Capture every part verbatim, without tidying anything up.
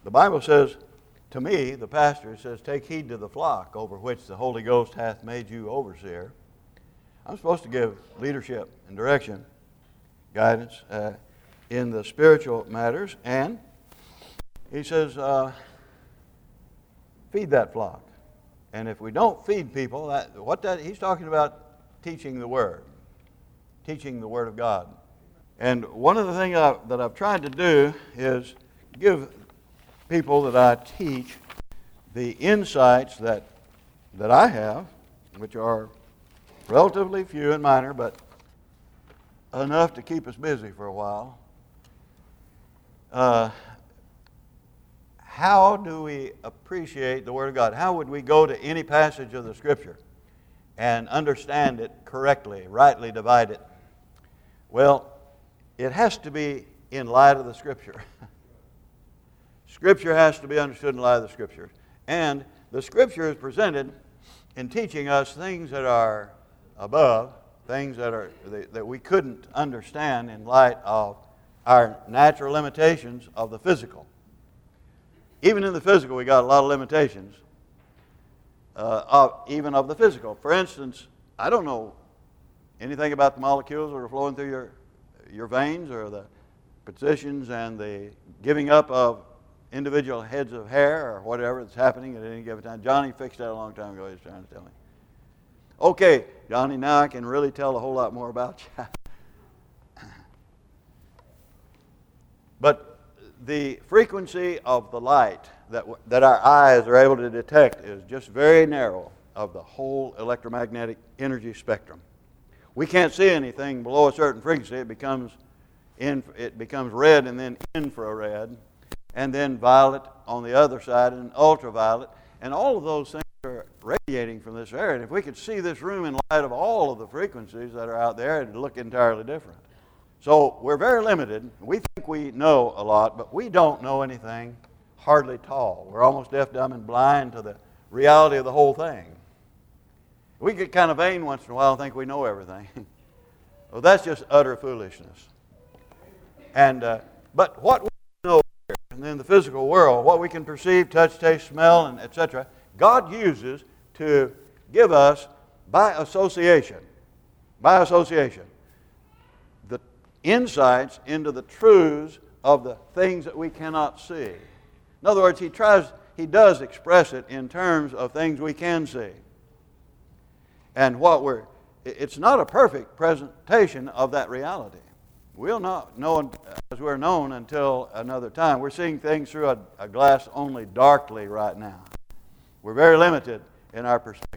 The Bible says, to me, the pastor says, take heed to the flock over which the Holy Ghost hath made you overseer. I'm supposed to give leadership and direction, guidance uh, in the spiritual matters. And he says, uh, feed that flock. And if we don't feed people, that, what that he's talking about teaching the Word, teaching the Word of God. And one of the things I, that I've tried to do is give people that I teach the insights that that I have, which are relatively few and minor, but enough to keep us busy for a while. Uh, how do we appreciate the Word of God? How would we go to any passage of the Scripture and understand it correctly, rightly divide it? Well, it has to be in light of the Scripture. Scripture has to be understood in light of the Scripture. And the Scripture is presented in teaching us things that are above, things that are that we couldn't understand in light of our natural limitations of the physical. Even in the physical, we got a lot of limitations, uh, of, even of the physical. For instance, I don't know anything about the molecules that are flowing through your your veins, or the positions and the giving up of individual heads of hair, or whatever that's happening at any given time. Johnny fixed that a long time ago. He was trying to tell me. Okay, Johnny, now I can really tell a whole lot more about you. But the frequency of the light that that our eyes are able to detect is just very narrow of the whole electromagnetic energy spectrum. We can't see anything below a certain frequency. It becomes in, it becomes red and then infrared, and then violet on the other side and ultraviolet. And all of those things are radiating from this area. And if we could see this room in light of all of the frequencies that are out there, it would look entirely different. So we're very limited. We think we know a lot, but we don't know anything hardly at all. We're almost deaf, dumb, and blind to the reality of the whole thing. We get kind of vain once in a while and think we know everything. Well, that's just utter foolishness. And uh, but what we know here, and in the physical world, what we can perceive, touch, taste, smell, and et cetera, God uses to give us, by association, by association, the insights into the truths of the things that we cannot see. In other words, He tries, He does express it in terms of things we can see. And what we're, it's not a perfect presentation of that reality. We'll not know as we're known until another time. We're seeing things through a, a glass only darkly right now. We're very limited in our perspective.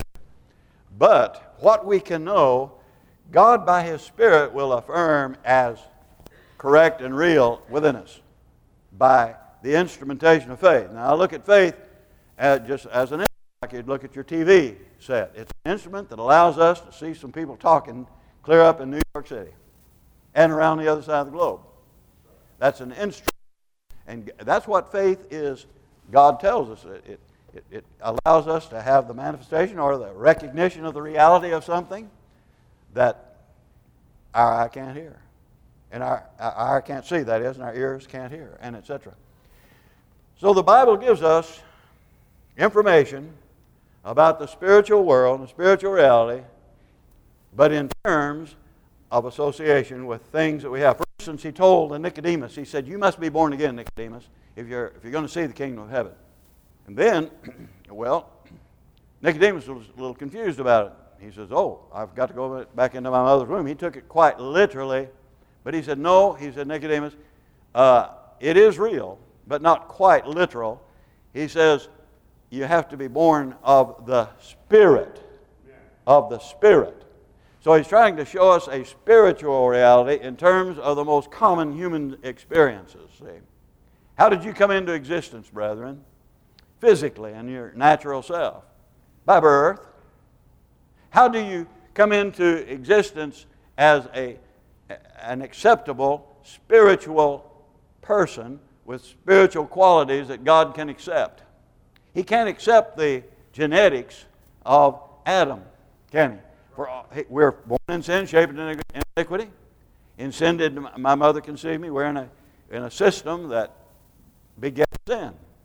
But what we can know, God by His Spirit will affirm as correct and real within us by the instrumentation of faith. Now I look at faith as just as an like you'd look at your T V set. It's an instrument that allows us to see some people talking clear up in New York City and around the other side of the globe. That's an instrument. And that's what faith is. God tells us it, it, it, it allows us to have the manifestation or the recognition of the reality of something that our eye can't hear. And our, our eye can't see, that is, and our ears can't hear, and et cetera. So the Bible gives us information about the spiritual world and spiritual reality, but in terms of association with things that we have. For instance, He told Nicodemus, He said, you must be born again, Nicodemus, if you're, if you're going to see the kingdom of heaven. And then, well, Nicodemus was a little confused about it. He says, oh, I've got to go back into my mother's womb. He took it quite literally, but he said, no, he said, Nicodemus, uh, it is real, but not quite literal. He says, you have to be born of the Spirit, of the Spirit. So he's trying to show us a spiritual reality in terms of the most common human experiences. See? How did you come into existence, brethren? Physically, in your natural self. By birth. How do you come into existence as a, an acceptable spiritual person with spiritual qualities that God can accept? He can't accept the genetics of Adam, can he? For we're born in sin, shaped in iniquity. In sin did my mother conceive me. We're in a, in a system that begets sin.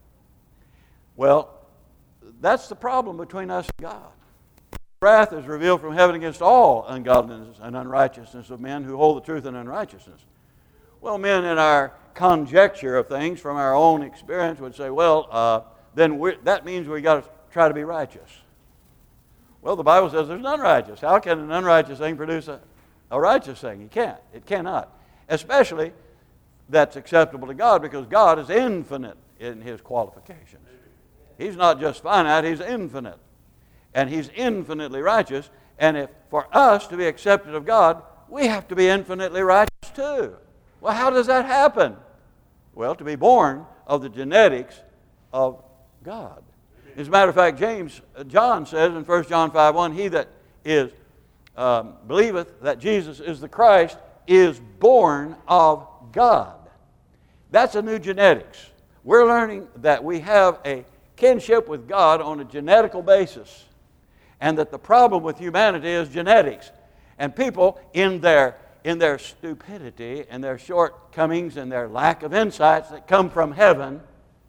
Well, that's the problem between us and God. Wrath is revealed from heaven against all ungodliness and unrighteousness of men who hold the truth in unrighteousness. Well, men in our conjecture of things from our own experience would say, well, uh, then we're, that means we've got to try to be righteous. Well, the Bible says there's none righteous. How can an unrighteous thing produce a, a righteous thing? It can't. It cannot. Especially that's acceptable to God, because God is infinite in His qualifications. He's not just finite, He's infinite. And He's infinitely righteous. And if for us to be accepted of God, we have to be infinitely righteous too. Well, how does that happen? Well, to be born of the genetics of God. As a matter of fact, James, John says in First John five one, he that is um, believeth that Jesus is the Christ is born of God. That's a new genetics. We're learning that we have a kinship with God on a genetical basis, and that the problem with humanity is genetics. And people, in their in their stupidity and their shortcomings and their lack of insights that come from heaven,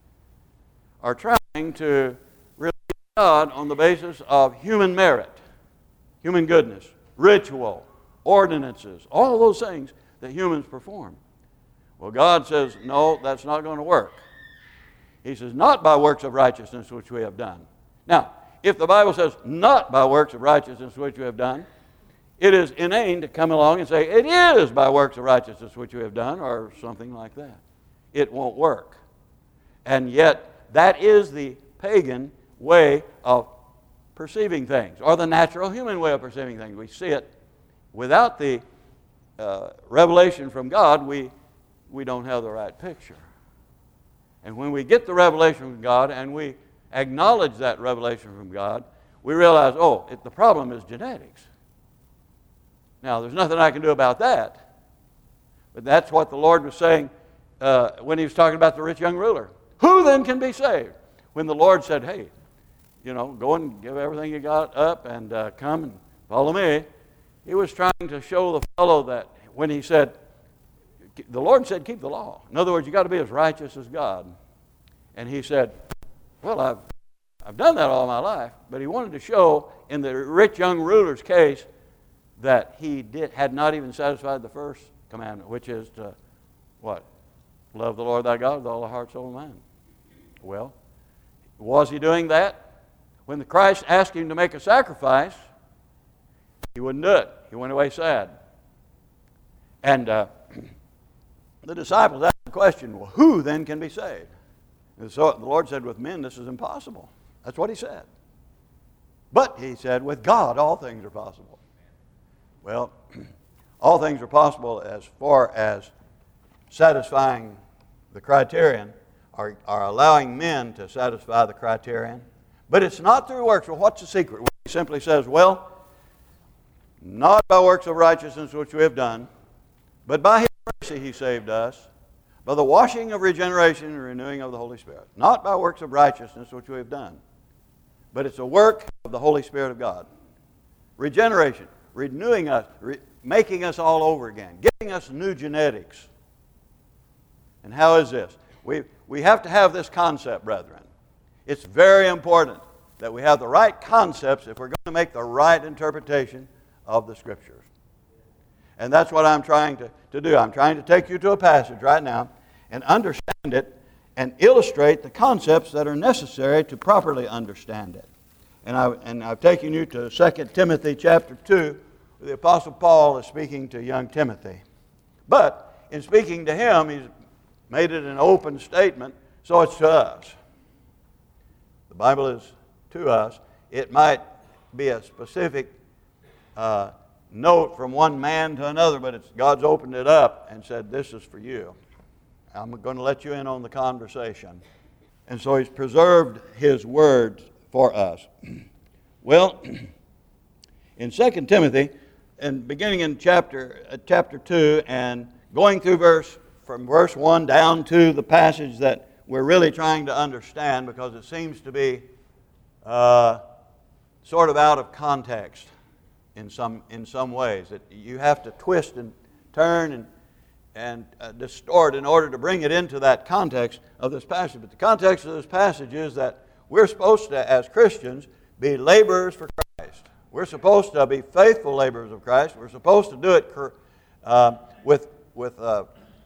are trying to release God on the basis of human merit, human goodness, ritual, ordinances, all those things that humans perform. Well, God says, no, that's not going to work. He says, not by works of righteousness which we have done. Now, if the Bible says, not by works of righteousness which we have done, it is inane to come along and say, it is by works of righteousness which we have done, or something like that. It won't work. And yet, that is the pagan way of perceiving things, or the natural human way of perceiving things. We see it. Without the uh, revelation from God, we, we don't have the right picture. And when we get the revelation from God and we acknowledge that revelation from God, we realize, oh, it, the problem is genetics. Now, there's nothing I can do about that. But that's what the Lord was saying uh, when He was talking about the rich young ruler. Who then can be saved? When the Lord said, hey, you know, go and give everything you got up and uh, come and follow me. He was trying to show the fellow that when He said, the Lord said, keep the law. In other words, you've got to be as righteous as God. And he said, well, I've, I've done that all my life. But he wanted to show in the rich young ruler's case that he did had not even satisfied the first commandment, which is to, what? Love the Lord thy God with all thy heart, soul, and mind. Well, was he doing that? When the Christ asked him to make a sacrifice, he wouldn't do it. He went away sad. And uh, the disciples asked the question, well, who then can be saved? And so the Lord said, with men this is impossible. That's what He said. But He said, with God all things are possible. Well, all things are possible as far as satisfying the criterion, or, or allowing men to satisfy the criterion. But it's not through works. Well, what's the secret? He simply says, well, not by works of righteousness which we have done, but by His mercy He saved us, by the washing of regeneration and renewing of the Holy Spirit. Not by works of righteousness which we have done, but it's a work of the Holy Spirit of God. Regeneration, renewing us, re- making us all over again, giving us new genetics. And how is this? We, we have to have this concept, brethren. It's very important that we have the right concepts if we're going to make the right interpretation of the Scriptures. And that's what I'm trying to, to do. I'm trying to take you to a passage right now and understand it and illustrate the concepts that are necessary to properly understand it. And, I, and I've taken you to Second Timothy chapter two. The Apostle Paul is speaking to young Timothy. But in speaking to him, he's made it an open statement, so it's to us. The Bible is to us. It might be a specific uh, note from one man to another, but it's, God's opened it up and said, this is for you. I'm going to let you in on the conversation. And so He's preserved His words for us. Well, in Second Timothy, and beginning in chapter uh, chapter two and going through verse from verse one down to the passage that we're really trying to understand, because it seems to be uh, sort of out of context in some in some ways. That you have to twist and turn and and uh, distort in order to bring it into that context of this passage. But the context of this passage is that we're supposed to, as Christians, be laborers for Christ. We're supposed to be faithful laborers of Christ. We're supposed to do it uh, with, with uh,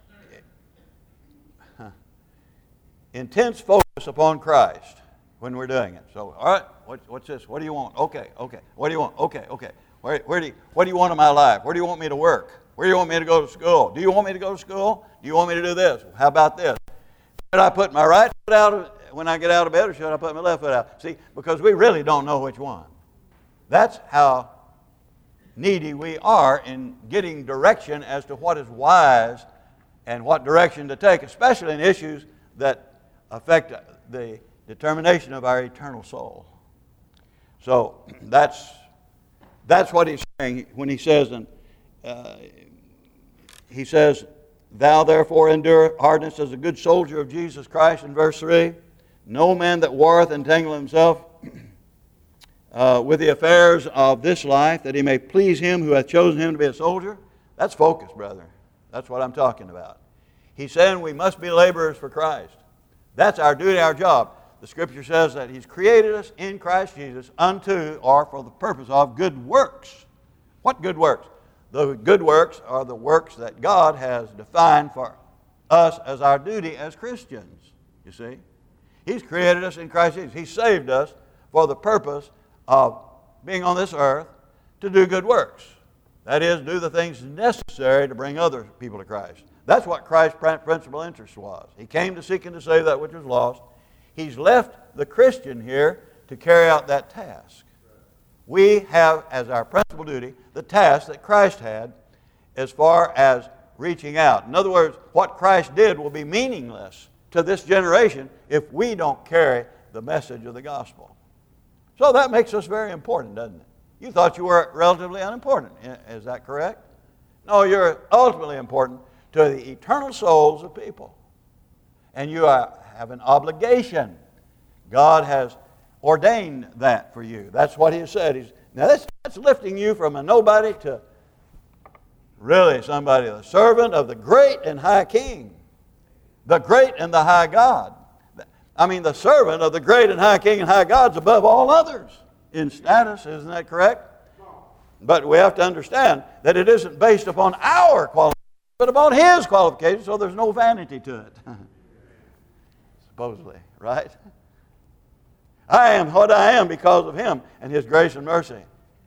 intense focus upon Christ when we're doing it. So, all right, what, what's this? What do you want? Okay, okay. What do you want? Okay, okay. Where, where do you, what do you want in my life? Where do you want me to work? Where do you want me to go to school? Do you want me to go to school? Do you want me to do this? How about this? Should I put my right foot out when I get out of bed, or should I put my left foot out? See, because we really don't know which one. That's how needy we are in getting direction as to what is wise and what direction to take, especially in issues that affect the determination of our eternal soul. So that's that's what he's saying when he says, and uh, he says, "Thou therefore endure hardness as a good soldier of Jesus Christ." In verse three, no man that warreth entangle himself uh, with the affairs of this life, that he may please him who hath chosen him to be a soldier. That's focus, brother. That's what I'm talking about. He's saying we must be laborers for Christ. That's our duty, our job. The Scripture says that He's created us in Christ Jesus unto, or for the purpose of, good works. What good works? The good works are the works that God has defined for us as our duty as Christians, you see. He's created us in Christ Jesus. He saved us for the purpose of being on this earth to do good works. That is, do the things necessary to bring other people to Christ. That's what Christ's principal interest was. He came to seek and to save that which was lost. He's left the Christian here to carry out that task. We have as our principal duty the task that Christ had as far as reaching out. In other words, what Christ did will be meaningless to this generation if we don't carry the message of the gospel. So that makes us very important, doesn't it? You thought you were relatively unimportant. Is that correct? No, you're ultimately important to the eternal souls of people. And you are, have an obligation. God has ordained that for you. That's what He said. He's, now that's, that's lifting you from a nobody to really somebody, the servant of the great and high King. The great and the high God. I mean, the servant of the great and high King and high God's above all others in status. Isn't that correct? But we have to understand that it isn't based upon our qualifications, but upon His qualifications, so there's no vanity to it. Supposedly, right? I am what I am because of Him and His grace and mercy.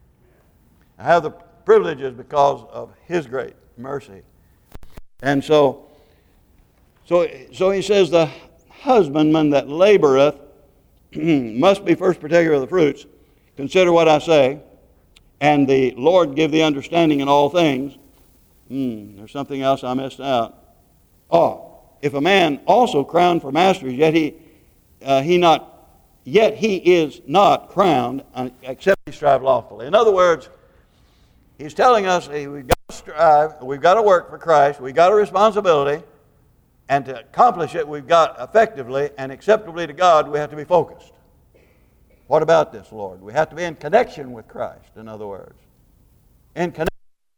I have the privileges because of His great mercy. And so, so, so he says, the husbandman that laboreth must be first partaker of the fruits. Consider what I say, and the Lord give thee understanding in all things. Hmm, there's something else I missed out. Oh, if a man also crowned for masters, yet he uh, he not yet he is not crowned, uh, except he strive lawfully. In other words, he's telling us hey, we've got to strive, we've got to work for Christ, we've got a responsibility, and to accomplish it, we've got effectively and acceptably to God, we have to be focused. What about this, Lord? We have to be in connection with Christ, in other words. In connection.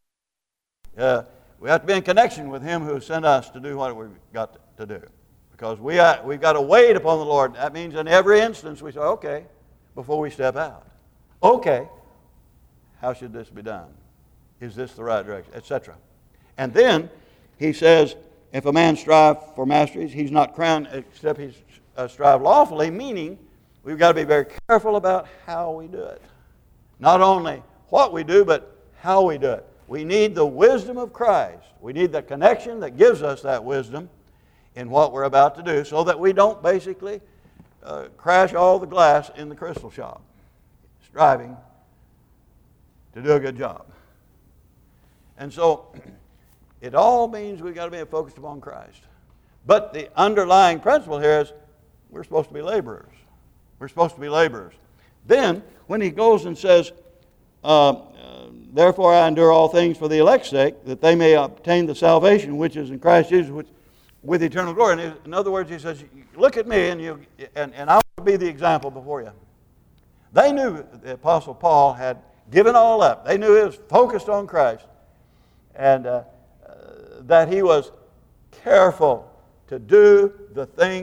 Uh, we have to be in connection with Him who sent us to do what we've got to do. Because we are, we've got to wait upon the Lord. That means in every instance we say, okay, before we step out. Okay, how should this be done? Is this the right direction? Etc. And then he says, if a man strive for masteries, he's not crowned except he uh, strive lawfully, meaning we've got to be very careful about how we do it. Not only what we do, but how we do it. We need the wisdom of Christ. We need the connection that gives us that wisdom in what we're about to do so that we don't basically uh, crash all the glass in the crystal shop, striving to do a good job. And so it all means we've got to be focused upon Christ. But the underlying principle here is we're supposed to be laborers. We're supposed to be laborers. Then, when he goes and says, uh, uh, therefore I endure all things for the elect's sake, that they may obtain the salvation which is in Christ Jesus which, with eternal glory. And in other words, he says, look at me and, you, and, and I will be the example before you. They knew the Apostle Paul had given all up. They knew he was focused on Christ. And uh, uh, that he was careful to do the thing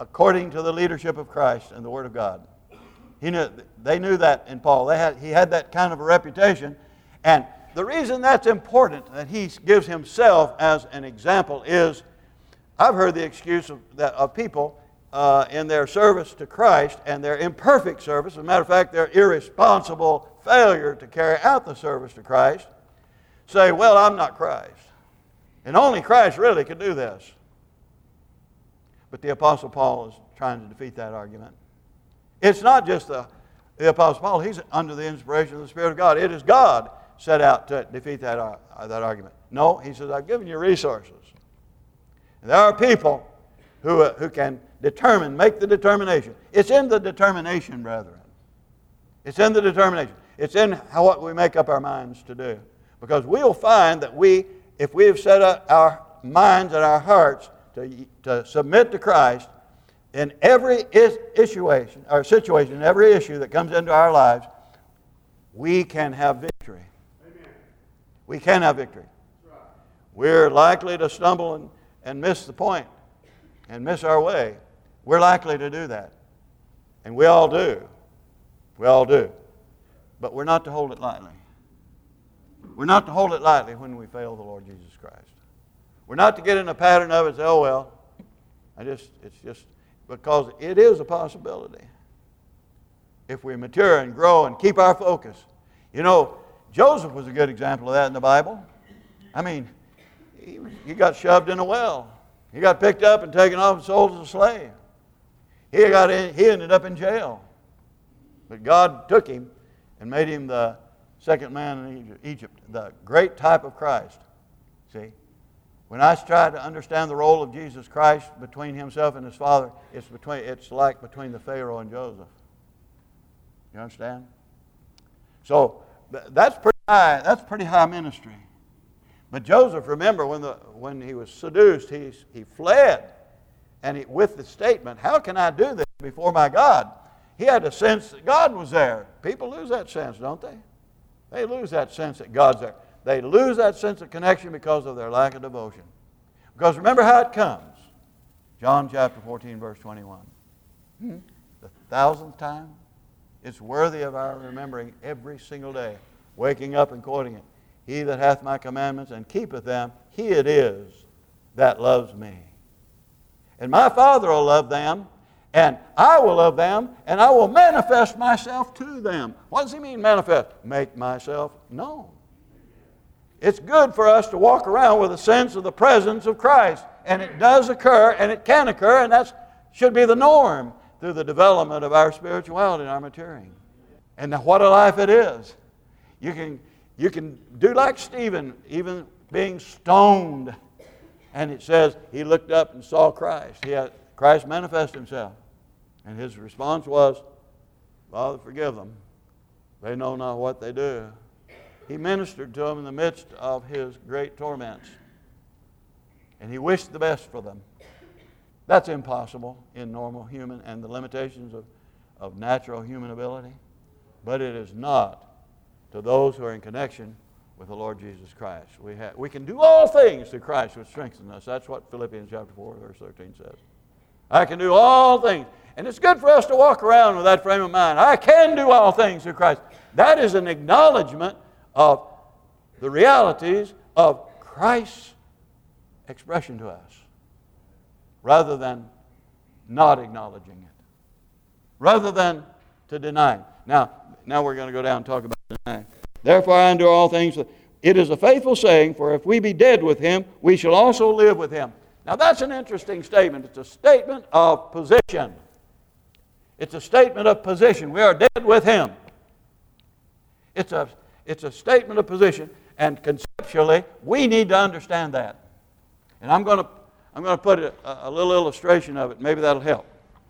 according to the leadership of Christ and the Word of God. He knew, they knew that in Paul. They had, he had that kind of a reputation. And the reason that's important, that he gives himself as an example, is I've heard the excuse of, that, of people uh, in their service to Christ and their imperfect service, as a matter of fact, their irresponsible failure to carry out the service to Christ, say, well, I'm not Christ. And only Christ really could do this. But the Apostle Paul is trying to defeat that argument. It's not just the, the Apostle Paul. He's under the inspiration of the Spirit of God. It is God set out to defeat that, uh, that argument. No, he says, I've given you resources. And there are people who, uh, who can determine, make the determination. It's in the determination, brethren. It's in the determination. It's in how, what we make up our minds to do. Because we'll find that we, if we have set up our minds and our hearts to, to submit to Christ, in every is, situation, or situation, every issue that comes into our lives, we can have victory. Amen. We can have victory. Right. We're likely to stumble and, and miss the point and miss our way. We're likely to do that. And we all do. We all do. But we're not to hold it lightly. We're not to hold it lightly when we fail the Lord Jesus Christ. We're not to get in a pattern of it and say, oh, well, I just, it's just, because it is a possibility. If we mature and grow and keep our focus. You know, Joseph was a good example of that in the Bible. I mean, he, he got shoved in a well. He got picked up and taken off and sold as a slave. He, got in, he ended up in jail. But God took him and made him the second man in Egypt, the great type of Christ. See? When I try to understand the role of Jesus Christ between himself and his Father, it's between it's like between the Pharaoh and Joseph. You understand? So that's pretty high. That's pretty high ministry. But Joseph, remember, when the when he was seduced, he he fled, and he, with the statement, "How can I do this before my God?" He had a sense that God was there. People lose that sense, don't they? They lose that sense that God's there. They lose that sense of connection because of their lack of devotion. Because remember how it comes. John chapter fourteen, verse twenty-one. Hmm? The thousandth time. It's worthy of our remembering every single day. Waking up and quoting it. He that hath my commandments and keepeth them, he it is that loves me. And my Father will love them, and I will love them, and I will manifest myself to them. What does he mean, manifest? Make myself known. It's good for us to walk around with a sense of the presence of Christ. And it does occur, and it can occur, and that should be the norm through the development of our spirituality and our maturing. And what a life it is. You can, you can do like Stephen, even being stoned. And it says he looked up and saw Christ. He had, Christ manifested himself. And his response was, Father, forgive them. They know not what they do. He ministered to them in the midst of his great torments. And he wished the best for them. That's impossible in normal human and the limitations of, of natural human ability. But it is not to those who are in connection with the Lord Jesus Christ. We, have, we can do all things through Christ which strengthens us. That's what Philippians chapter four, verse thirteen says. I can do all things. And it's good for us to walk around with that frame of mind. I can do all things through Christ. That is an acknowledgement of the realities of Christ's expression to us, rather than not acknowledging it, rather than to deny it. Now, now we're going to go down and talk about denying. Therefore I endure all things. It is a faithful saying, for if we be dead with him, we shall also live with him. Now that's an interesting statement. It's a statement of position. It's a statement of position. We are dead with him. It's a, it's a statement of position, and conceptually, we need to understand that. And I'm going to, I'm going to put a, a little illustration of it. Maybe that'll help.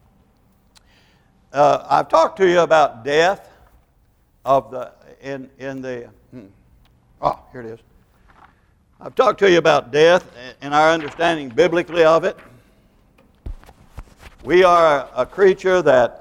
Uh, I've talked to you about death of the in in the. Hmm. Oh, here it is. I've talked to you about death and our understanding biblically of it. We are a creature that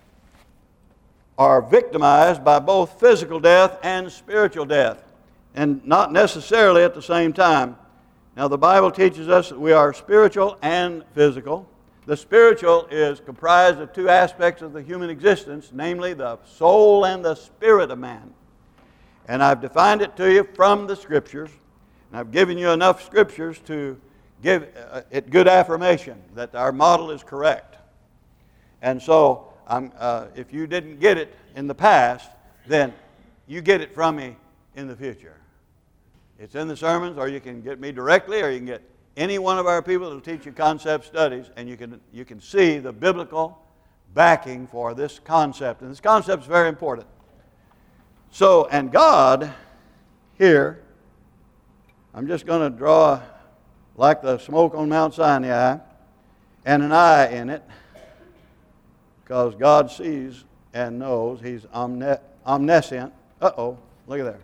are victimized by both physical death and spiritual death, and not necessarily at the same time. Now, the Bible teaches us that we are spiritual and physical. The spiritual is comprised of two aspects of the human existence, namely the soul and the spirit of man. And I've defined it to you from the Scriptures, and I've given you enough Scriptures to give it good affirmation that our model is correct. And so, I'm, uh, if you didn't get it in the past, then you get it from me in the future. It's in the sermons, or you can get me directly, or you can get any one of our people that will teach you concept studies, and you can, you can see the biblical backing for this concept. And this concept is very important. So, and God, here, I'm just going to draw like the smoke on Mount Sinai, and an eye in it, because God sees and knows. He's omni- omniscient. Uh-oh, look at there.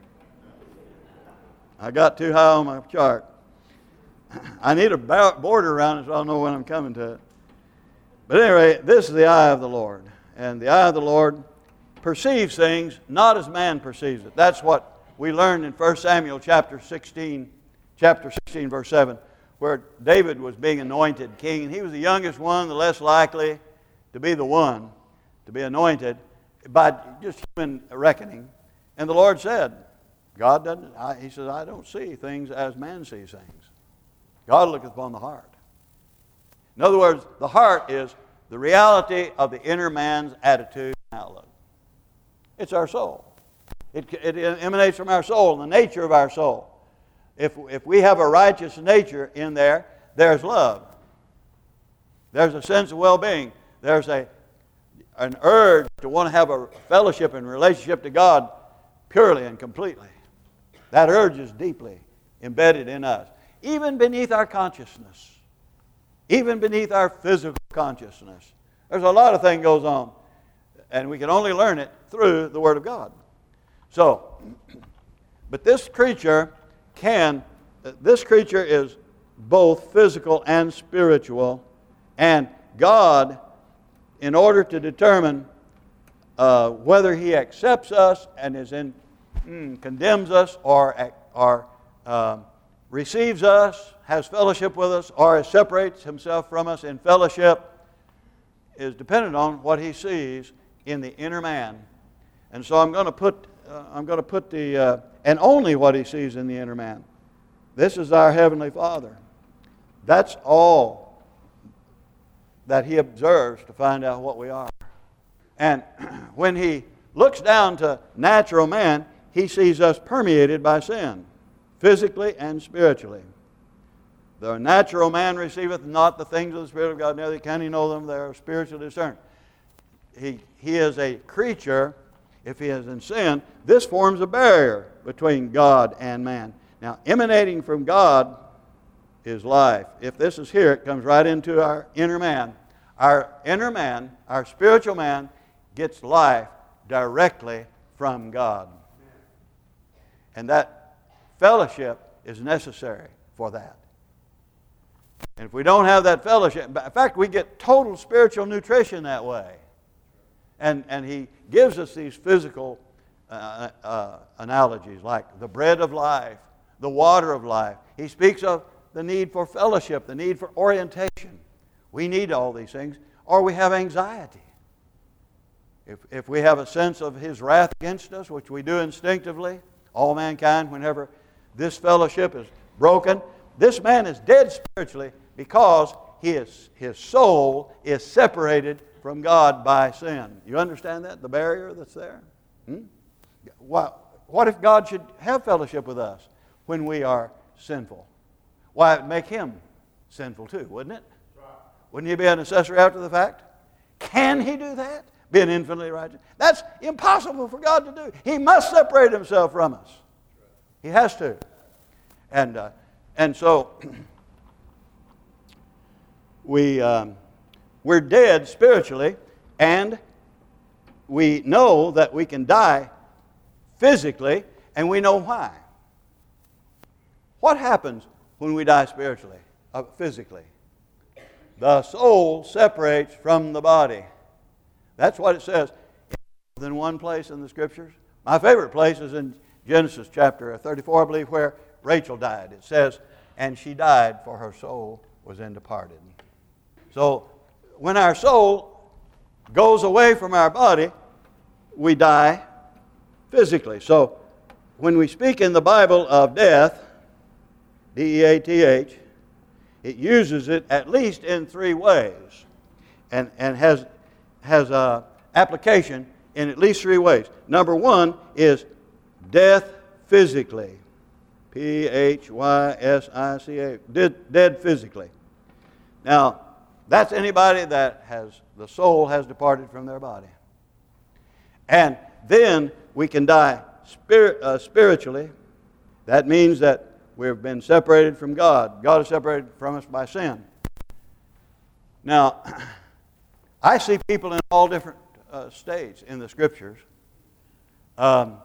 I got too high on my chart. I need a border around it so I'll know when I'm coming to it. But anyway, this is the eye of the Lord. And the eye of the Lord perceives things not as man perceives it. That's what we learned in First Samuel chapter sixteen, chapter sixteen, verse seven, where David was being anointed king. And he was the youngest one, the less likely to be the one to be anointed by just human reckoning. And the Lord said, God doesn't, I, he says, I don't see things as man sees things. God looketh upon the heart. In other words, the heart is the reality of the inner man's attitude and outlook. It's our soul. It, it emanates from our soul, the nature of our soul. If, if we have a righteous nature in there, there's love. There's a sense of well-being. There's a, an urge to want to have a fellowship and relationship to God purely and completely. That urge is deeply embedded in us. Even beneath our consciousness, even beneath our physical consciousness. There's a lot of things goes on, and we can only learn it through the Word of God. So, but this creature can, this creature is both physical and spiritual, and God, in order to determine uh, whether He accepts us and is in, mm, condemns us or, or uh, receives us, has fellowship with us, or separates Himself from us in fellowship, is dependent on what He sees in the inner man. And so I'm going to put, uh, I'm going to put the, uh, and only what He sees in the inner man. This is our Heavenly Father. That's all that He observes to find out what we are. And when He looks down to natural man, He sees us permeated by sin, physically and spiritually. The natural man receiveth not the things of the Spirit of God, neither can he know them. They are spiritually discerned. He, he is a creature. If he is in sin, this forms a barrier between God and man. Now, emanating from God is life. If this is here, it comes right into our inner man. Our inner man, our spiritual man, gets life directly from God. And that fellowship is necessary for that. And if we don't have that fellowship, in fact, we get total spiritual nutrition that way. And, and He gives us these physical uh, uh, analogies like the bread of life, the water of life. He speaks of the need for fellowship, the need for orientation. We need all these things, or we have anxiety. If, if we have a sense of His wrath against us, which we do instinctively, all mankind, whenever this fellowship is broken, this man is dead spiritually because he is, his soul is separated from God by sin. You understand that? The barrier that's there? Hmm? What, what if God should have fellowship with us when we are sinful? Why, it would make Him sinful too, wouldn't it? Wouldn't He be an accessory after the fact? Can He do that? Being infinitely righteous? That's impossible for God to do. He must separate Himself from us. He has to. And uh, and so we um, we're dead spiritually, and we know that we can die physically, and we know why. What happens when we die spiritually, uh, physically? The soul separates from the body. That's what it says in one place in the Scriptures. My favorite place is in Genesis chapter thirty-four, I believe, where Rachel died. It says, and she died, for her soul was in departed. So when our soul goes away from our body, we die physically. So when we speak in the Bible of death, D E A T H, it uses it at least in three ways, and, and has, has a application in at least three ways. Number one is death physically. P H Y S I C A, dead, dead physically. Now, that's anybody that has, the soul has departed from their body. And then we can die spirit, uh, spiritually. That means that we've been separated from God. God is separated from us by sin. Now, I see people in all different uh, states in the Scriptures. Um,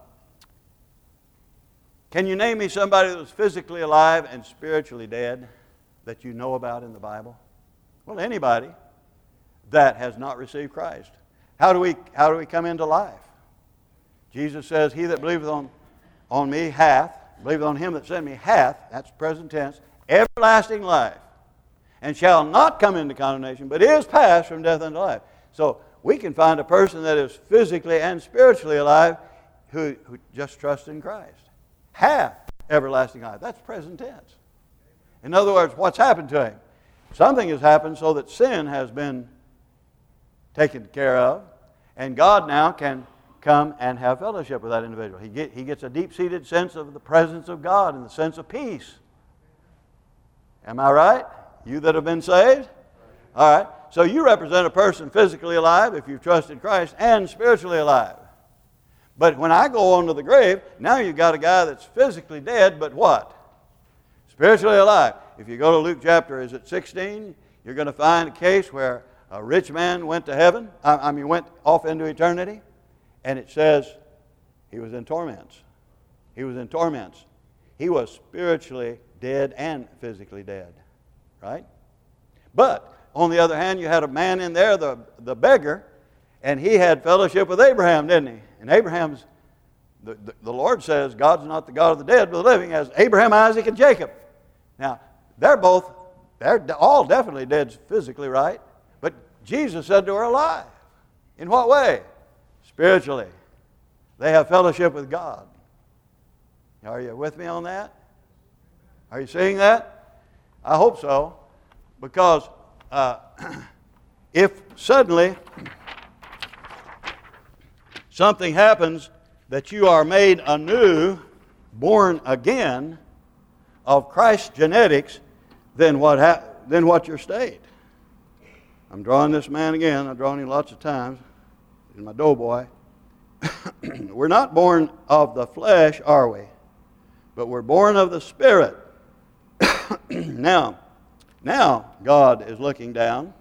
can you name me somebody that was physically alive and spiritually dead that you know about in the Bible? Well, anybody that has not received Christ. How do we, how do we come into life? Jesus says, he that believeth on, on me hath, believeth on him that sent me hath, that's present tense, everlasting life, and shall not come into condemnation, but is passed from death unto life. So we can find a person that is physically and spiritually alive who, who just trusts in Christ. Hath everlasting life. That's present tense. In other words, what's happened to him? Something has happened so that sin has been taken care of, and God now can come and have fellowship with that individual. He, get, he gets a deep-seated sense of the presence of God and the sense of peace. Am I right? You that have been saved? All right. So you represent a person physically alive if you've trusted Christ, and spiritually alive. But when I go on to the grave, now you've got a guy that's physically dead, but what? Spiritually alive. If you go to Luke chapter, is it sixteen? You're going to find a case where a rich man went to heaven. I mean, went off into eternity. And it says he was in torments. He was in torments. He was spiritually dead and physically dead. Right? But, on the other hand, you had a man in there, the, the beggar, and he had fellowship with Abraham, didn't he? And Abraham's, the, the, the Lord says, God's not the God of the dead, but the living, as Abraham, Isaac, and Jacob. Now, they're both, they're all definitely dead physically, right? But Jesus said they were alive. In what way? Spiritually. They have fellowship with God. Are you with me on that? Are you seeing that? I hope so. Because uh, if suddenly something happens that you are made anew, born again, of Christ's genetics, then what ha- then what's your state? I'm drawing this man again. I've drawn him lots of times. He's my doughboy. We're not born of the flesh, are we? But we're born of the Spirit. now, now God is looking down,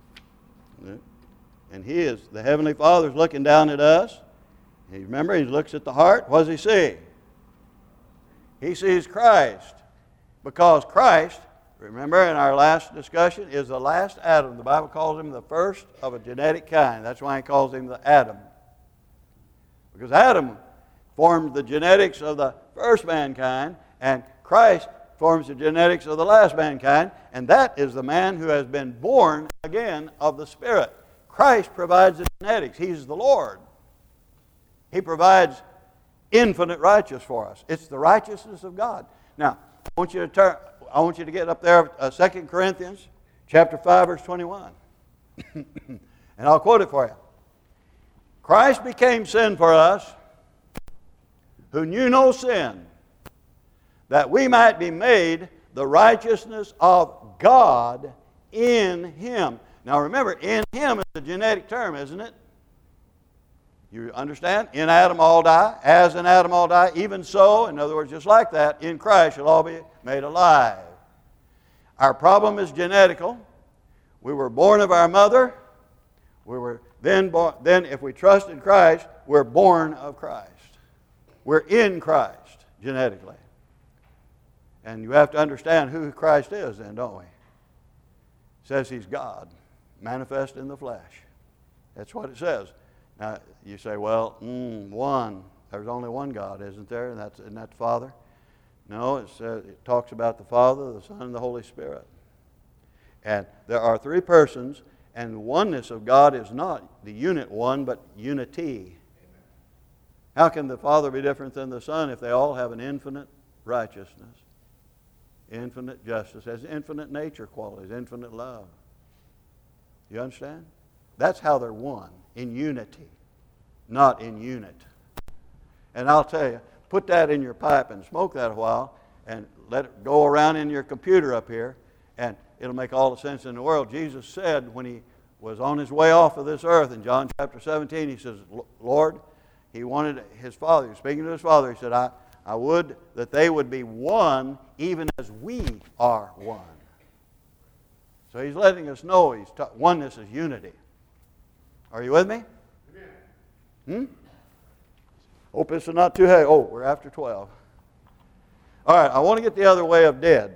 and He is, the Heavenly Father is looking down at us. And remember, He looks at the heart. What does He see? He sees Christ. Because Christ, remember in our last discussion, is the last Adam. The Bible calls him the first of a genetic kind. That's why He calls him the Adam. Because Adam formed the genetics of the first mankind, and Christ forms the genetics of the last mankind, and that is the man who has been born again of the Spirit. Christ provides the genetics. He's the Lord. He provides infinite righteousness for us. It's the righteousness of God. Now, I want you to turn. I want you to get up there, uh, Second Corinthians chapter five, verse twenty-one. And I'll quote it for you. Christ became sin for us, who knew no sin, that we might be made the righteousness of God in Him. Now remember, in Him is a genetic term, isn't it? You understand? In Adam all die, as in Adam all die, even so, in other words, just like that, in Christ shall all be made alive. Our problem is genetical. We were born of our mother. We were then born, then if we trust in Christ, we're born of Christ. We're in Christ genetically. And you have to understand who Christ is then, don't we? It says He's God, manifest in the flesh. That's what it says. Now, you say, well, mm, one. There's only one God, isn't there? And that's, isn't that the Father? No, it says, it talks about the Father, the Son, and the Holy Spirit. And there are three persons, And the oneness of God is not the unit one, but unity. How can the Father be different than the Son if they all have an infinite righteousness, infinite justice, has infinite nature qualities, infinite love? You understand? That's how they're one, in unity, not in unit. And I'll tell you, put that in your pipe and smoke that a while and let it go around in your computer up here, and it'll make all the sense in the world. Jesus said when he was on his way off of this earth in John chapter seventeen, he says, Lord, he wanted his Father, he was speaking to his Father, he said, I, I would that they would be one even as we are one. So he's letting us know he's ta- oneness is unity. Are you with me? Hmm? Hope this is not too heavy. Oh, we're after twelve. All right, I want to get the other way of dead.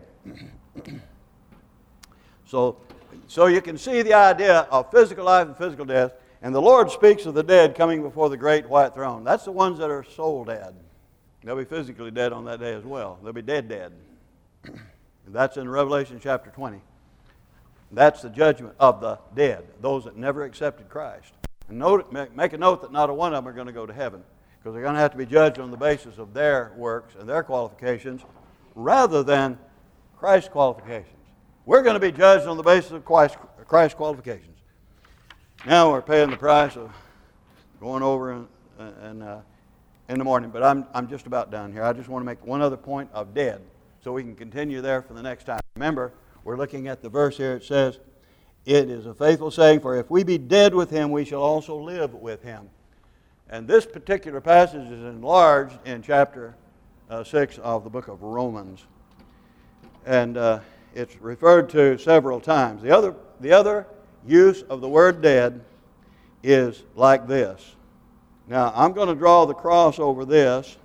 so, so you can see the idea of physical life and physical death. And the Lord speaks of the dead coming before the great white throne. That's the ones that are soul dead. They'll be physically dead on that day as well. They'll be dead dead. That's in Revelation chapter twenty. That's the judgment of the dead, those that never accepted Christ. And note, make a note that not a one of them are going to go to heaven, because they're going to have to be judged on the basis of their works and their qualifications rather than Christ's qualifications. We're going to be judged on the basis of Christ, Christ's qualifications. Now we're paying the price of going over in, in, uh, in the morning, but I'm, I'm just about done here. I just want to make one other point of dead so we can continue there for the next time. Remember, we're looking at the verse here. It says, it is a faithful saying, for if we be dead with him, we shall also live with him. And this particular passage is enlarged in chapter uh, six of the book of Romans. And uh, it's referred to several times. The other, the other use of the word dead is like this. Now, I'm going to draw the cross over this,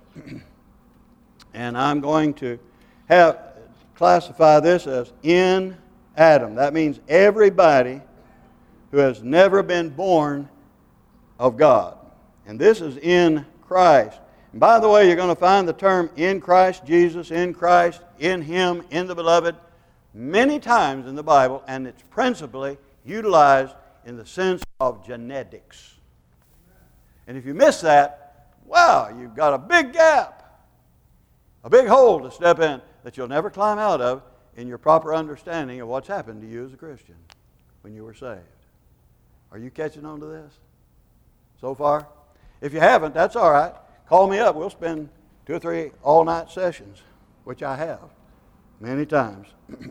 and I'm going to have classify this as in Adam. That means everybody who has never been born of God. And this is in Christ. And by the way, you're going to find the term in Christ Jesus, in Christ, in Him, in the Beloved, many times in the Bible, and it's principally utilized in the sense of genetics. And if you miss that, wow, you've got a big gap, a big hole to step in that you'll never climb out of in your proper understanding of what's happened to you as a Christian when you were saved. Are you catching on to this so far? If you haven't, that's all right. Call me up. We'll spend two or three all-night sessions, which I have many times.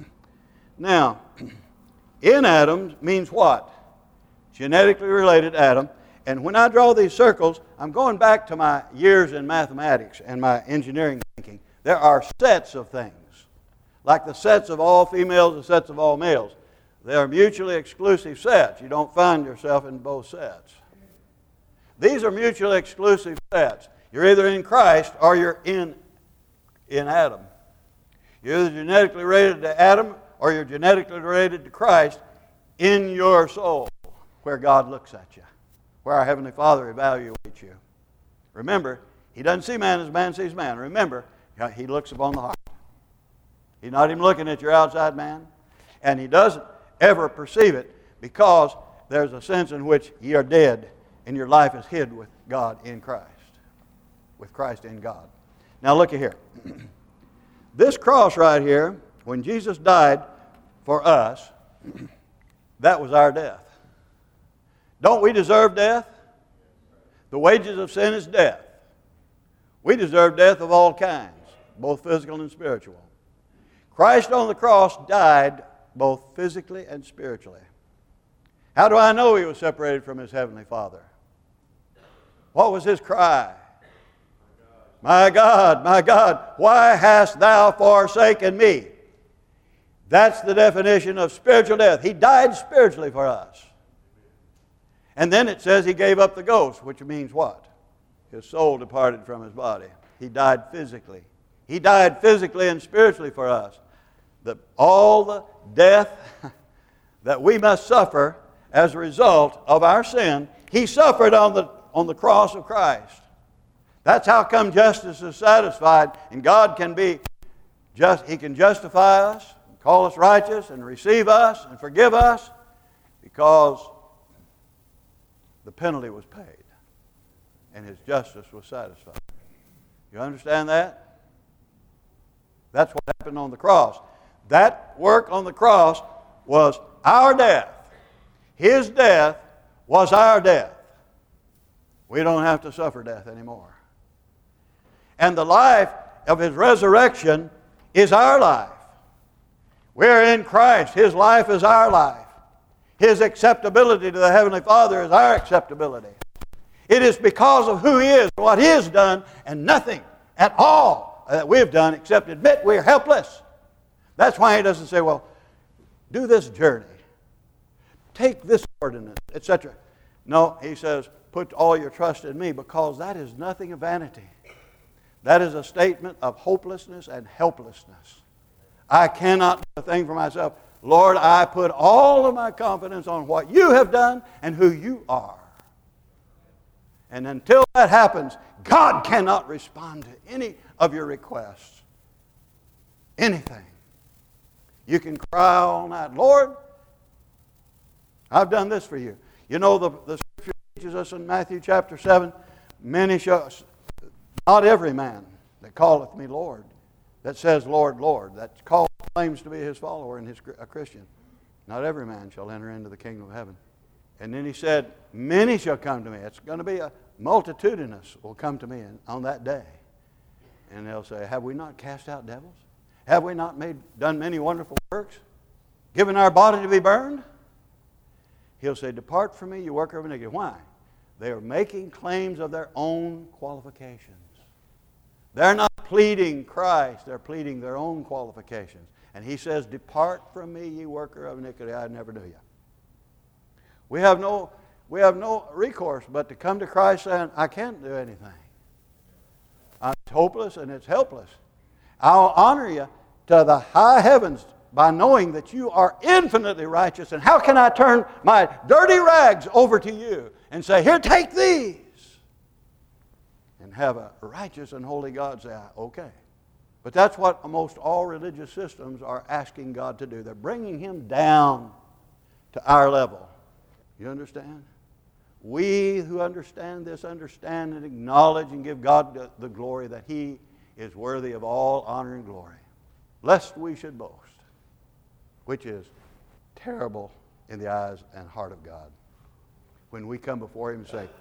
Now, in Adam means what? Genetically related Adam. And when I draw these circles, I'm going back to my years in mathematics and my engineering thinking. There are sets of things, like the sets of all females and sets of all males. They are mutually exclusive sets. You don't find yourself in both sets. These are mutually exclusive sets. You're either in Christ or you're in, in Adam. You're either genetically related to Adam or you're genetically related to Christ in your soul, where God looks at you, where our Heavenly Father evaluates you. Remember, He doesn't see man as man sees man. Remember, He looks upon the heart. He's not even looking at your outside man. And He doesn't ever perceive it because there's a sense in which ye are dead and your life is hid with God in Christ. With Christ in God. Now look at here. This cross right here, when Jesus died for us, that was our death. Don't we deserve death? The wages of sin is death. We deserve death of all kinds, both physical and spiritual. Christ on the cross died both physically and spiritually. How do I know He was separated from His Heavenly Father? What was His cry? My God, my God, why hast Thou forsaken me? That's the definition of spiritual death. He died spiritually for us. And then it says He gave up the ghost, which means what? His soul departed from His body. He died physically. He died physically and spiritually for us. The, all the death that we must suffer as a result of our sin, He suffered on the, on the cross of Christ. That's how come justice is satisfied, and God can be just, He can justify us, call us righteous, and receive us, and forgive us, because because the penalty was paid and his justice was satisfied. You understand that? That's what happened on the cross. That work on the cross was our death. His death was our death. We don't have to suffer death anymore. And the life of his resurrection is our life. We're in Christ. His life is our life. His acceptability to the Heavenly Father is our acceptability. It is because of who He is, what He has done, and nothing at all that we've done except admit we're helpless. That's why He doesn't say, well, do this journey. Take this ordinance, et cetera. No, He says, put all your trust in me, because that is nothing of vanity. That is a statement of hopelessness and helplessness. I cannot do a thing for myself. Lord, I put all of my confidence on what You have done and who You are. And until that happens, God cannot respond to any of your requests. Anything. You can cry all night, Lord, I've done this for You. You know, the, the Scripture teaches us in Matthew chapter seven, many shall, not every man that calleth me Lord, that says, Lord, Lord, that call, claims to be His follower and his, a Christian. Not every man shall enter into the kingdom of heaven. And then He said, many shall come to me. It's going to be a multitudinous will come to me on that day. And they'll say, have we not cast out devils? Have we not made done many wonderful works? Given our body to be burned? He'll say, depart from me, you worker of iniquity. Why? They are making claims of their own qualifications. They're not pleading Christ. They're pleading their own qualifications. And He says, depart from me, ye worker of iniquity. I never knew you. We have no, we have no recourse but to come to Christ saying, I can't do anything. It's hopeless and it's helpless. I'll honor You to the high heavens by knowing that You are infinitely righteous. And how can I turn my dirty rags over to You and say, here, take these? And have a righteous and holy God say, okay. But that's what most all religious systems are asking God to do. They're bringing Him down to our level. You understand? We who understand this understand and acknowledge and give God the, the glory that He is worthy of all honor and glory. Lest we should boast, which is terrible in the eyes and heart of God. When we come before Him and say,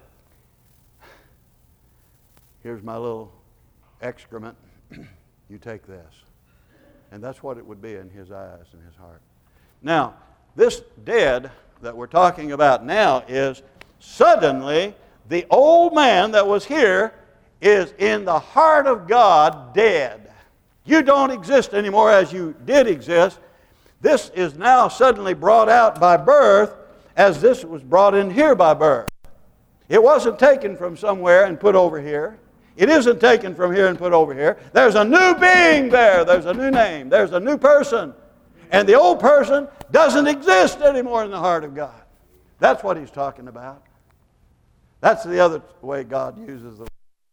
here's my little excrement, you take this. And that's what it would be in His eyes and His heart. Now, this dead that we're talking about now is suddenly the old man that was here is in the heart of God dead. You don't exist anymore as you did exist. This is now suddenly brought out by birth as this was brought in here by birth. It wasn't taken from somewhere and put over here. It isn't taken from here and put over here. There's a new being there. There's a new name. There's a new person. And the old person doesn't exist anymore in the heart of God. That's what He's talking about. That's the other way God uses the word.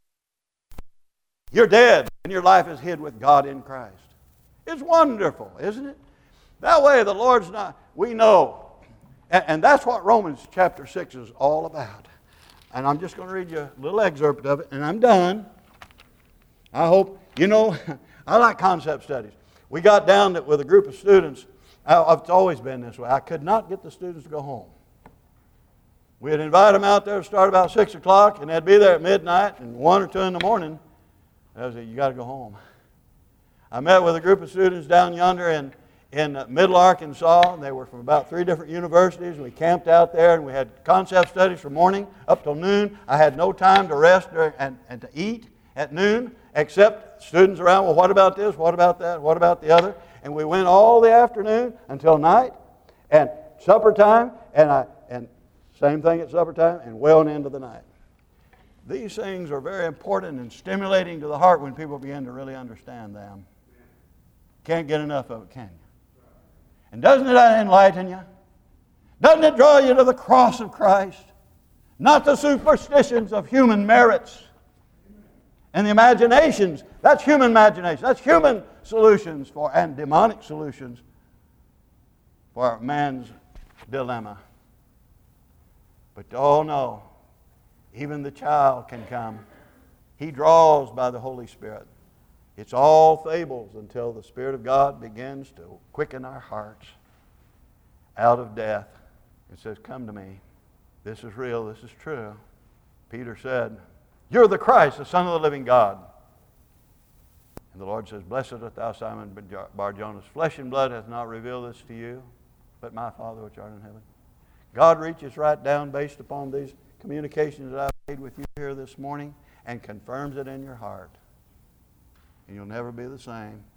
You're dead and your life is hid with God in Christ. It's wonderful, isn't it? That way the Lord's not, we know. And, and that's what Romans chapter six is all about. And I'm just going to read you a little excerpt of it, and I'm done. I hope, you know, I like concept studies. We got down with a group of students. It's always been this way. I could not get the students to go home. We'd invite them out there to start about six o'clock, and they'd be there at midnight, and one or two in the morning, I said, you got to go home. I met with a group of students down yonder in, in Middle Arkansas. They were from about three different universities. We camped out there, and we had concept studies from morning up till noon. I had no time to rest during, and, and to eat at noon, except students around, well, what about this? What about that? What about the other? And we went all the afternoon until night, and supper time, and I and same thing at supper time, and well into the night. These things are very important and stimulating to the heart when people begin to really understand them. Can't get enough of it, can you? And doesn't it enlighten you? Doesn't it draw you to the cross of Christ? Not the superstitions of human merits and the imaginations. That's human imagination. That's human solutions for and demonic solutions for man's dilemma. But oh no, even the child can come. He draws by the Holy Spirit. It's all fables until the Spirit of God begins to quicken our hearts out of death and says, come to me. This is real. This is true. Peter said, you're the Christ, the Son of the living God. And the Lord says, blessed art thou, Simon Bar-Jonas. Flesh and blood hath not revealed this to you, but my Father which art in heaven. God reaches right down based upon these communications that I've made with you here this morning and confirms it in your heart. And you'll never be the same.